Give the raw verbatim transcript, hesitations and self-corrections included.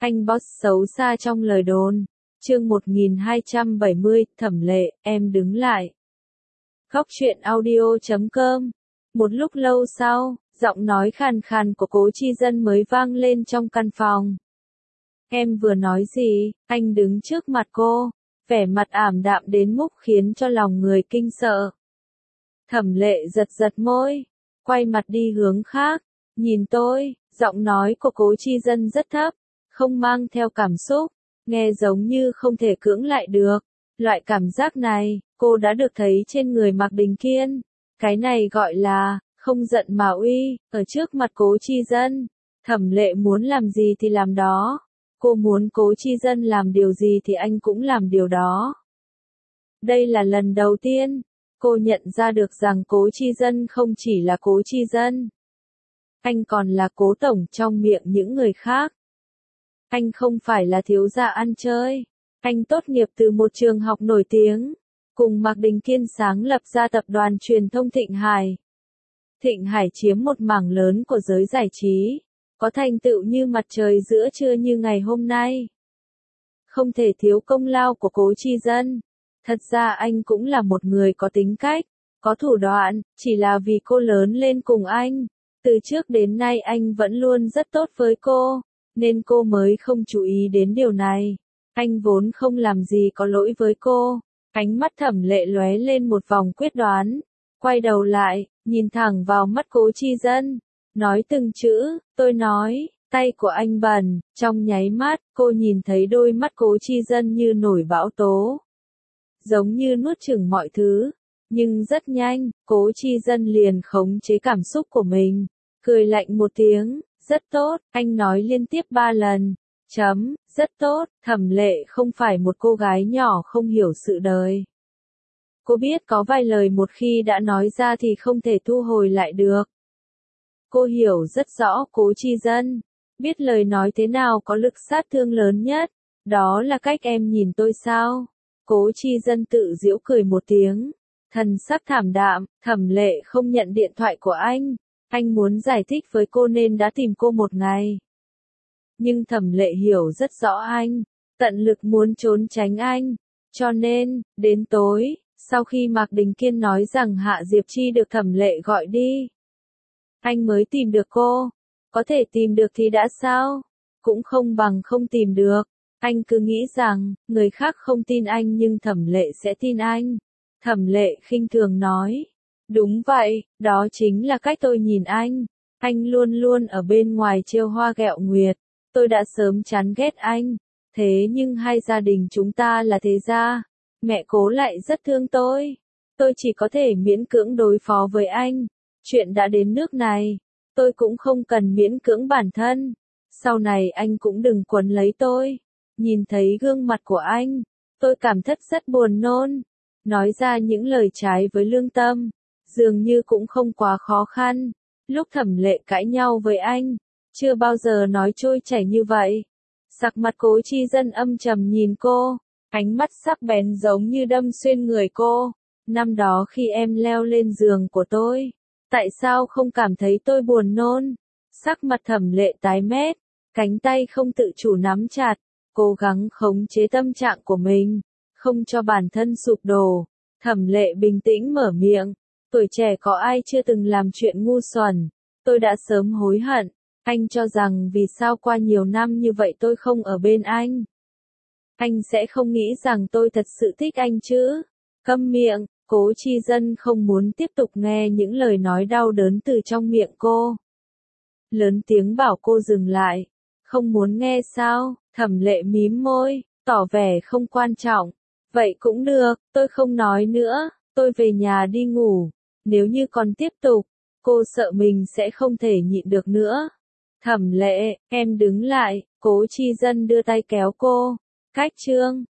Anh boss xấu xa trong lời đồn. Chương một nghìn hai trăm bảy mươi, Thẩm Lệ, em đứng lại. Góc truyện audio chấm com. Một lúc lâu sau, giọng nói khàn khàn của Cố Chi Dân mới vang lên trong căn phòng. Em vừa nói gì? Anh đứng trước mặt cô, vẻ mặt ảm đạm đến mức khiến cho lòng người kinh sợ. Thẩm Lệ giật giật môi, quay mặt đi hướng khác, nhìn tôi, giọng nói của Cố Chi Dân rất thấp, không mang theo cảm xúc, nghe giống như không thể cưỡng lại được. Loại cảm giác này, cô đã được thấy trên người Mạc Đình Kiên. Cái này gọi là, không giận mà uy, ở trước mặt Cố Chi Dân. Thẩm Lệ muốn làm gì thì làm đó. Cô muốn Cố Chi Dân làm điều gì thì anh cũng làm điều đó. Đây là lần đầu tiên, cô nhận ra được rằng Cố Chi Dân không chỉ là Cố Chi Dân. Anh còn là Cố Tổng trong miệng những người khác. Anh không phải là thiếu gia ăn chơi. Anh tốt nghiệp từ một trường học nổi tiếng, cùng Mạc Đình Kiên sáng lập ra tập đoàn truyền thông Thịnh Hải. Thịnh Hải chiếm một mảng lớn của giới giải trí, có thành tựu như mặt trời giữa trưa như ngày hôm nay. Không thể thiếu công lao của Cố Chi Dân. Thật ra anh cũng là một người có tính cách, có thủ đoạn, chỉ là vì cô lớn lên cùng anh. Từ trước đến nay anh vẫn luôn rất tốt với cô, nên cô mới không chú ý đến điều này. Anh vốn không làm gì có lỗi với cô. Ánh mắt Thẩm Lệ lóe lên một vòng quyết đoán, quay đầu lại, nhìn thẳng vào mắt Cố Chi Dân, nói từng chữ, tôi nói, tay của anh bẩn. Trong nháy mắt, cô nhìn thấy đôi mắt Cố Chi Dân như nổi bão tố, giống như nuốt chửng mọi thứ. Nhưng rất nhanh, Cố Chi Dân liền khống chế cảm xúc của mình, cười lạnh một tiếng, rất tốt, anh nói liên tiếp ba lần. Chấm, rất tốt. Thẩm Lệ không phải một cô gái nhỏ không hiểu sự đời. Cô biết có vài lời một khi đã nói ra thì không thể thu hồi lại được. Cô hiểu rất rõ Cố Chi Dân, biết lời nói thế nào có lực sát thương lớn nhất. Đó là cách em nhìn tôi sao? Cố Chi Dân tự giễu cười một tiếng, thần sắc thảm đạm. Thẩm Lệ không nhận điện thoại của anh. Anh muốn giải thích với cô nên đã tìm cô một ngày. Nhưng Thẩm Lệ hiểu rất rõ anh, tận lực muốn trốn tránh anh. Cho nên, đến tối, sau khi Mạc Đình Kiên nói rằng Hạ Diệp Chi được Thẩm Lệ gọi đi, anh mới tìm được cô. Có thể tìm được thì đã sao? Cũng không bằng không tìm được. Anh cứ nghĩ rằng, người khác không tin anh nhưng Thẩm Lệ sẽ tin anh. Thẩm Lệ khinh thường nói. Đúng vậy, đó chính là cách tôi nhìn anh. Anh luôn luôn ở bên ngoài trêu hoa ghẹo nguyệt. Tôi đã sớm chán ghét anh. Thế nhưng hai gia đình chúng ta là thế gia. Mẹ Cố lại rất thương tôi. Tôi chỉ có thể miễn cưỡng đối phó với anh. Chuyện đã đến nước này, tôi cũng không cần miễn cưỡng bản thân. Sau này anh cũng đừng quấn lấy tôi. Nhìn thấy gương mặt của anh, tôi cảm thấy rất buồn nôn. Nói ra những lời trái với lương tâm, dường như cũng không quá khó khăn. Lúc Thẩm Lệ cãi nhau với anh, chưa bao giờ nói trôi chảy như vậy. Sắc mặt Cố Chi Dân âm trầm nhìn cô, ánh mắt sắc bén giống như đâm xuyên người cô. Năm đó khi em leo lên giường của tôi, tại sao không cảm thấy tôi buồn nôn? Sắc mặt Thẩm Lệ tái mét, cánh tay không tự chủ nắm chặt, cố gắng khống chế tâm trạng của mình, không cho bản thân sụp đổ. Thẩm Lệ bình tĩnh mở miệng, tuổi trẻ có ai chưa từng làm chuyện ngu xuẩn, tôi đã sớm hối hận. Anh cho rằng vì sao qua nhiều năm như vậy tôi không ở bên anh? Anh sẽ không nghĩ rằng tôi thật sự thích anh chứ? Câm miệng. Cố Chi Dân không muốn tiếp tục nghe những lời nói đau đớn từ trong miệng cô. Lớn tiếng bảo cô dừng lại. Không muốn nghe sao? Thẩm Lệ mím môi, tỏ vẻ không quan trọng. Vậy cũng được, tôi không nói nữa, tôi về nhà đi ngủ. Nếu như còn tiếp tục, cô sợ mình sẽ không thể nhịn được nữa. Thẩm Lệ, em đứng lại. Cố Chi Dân đưa tay kéo cô. Cách chương.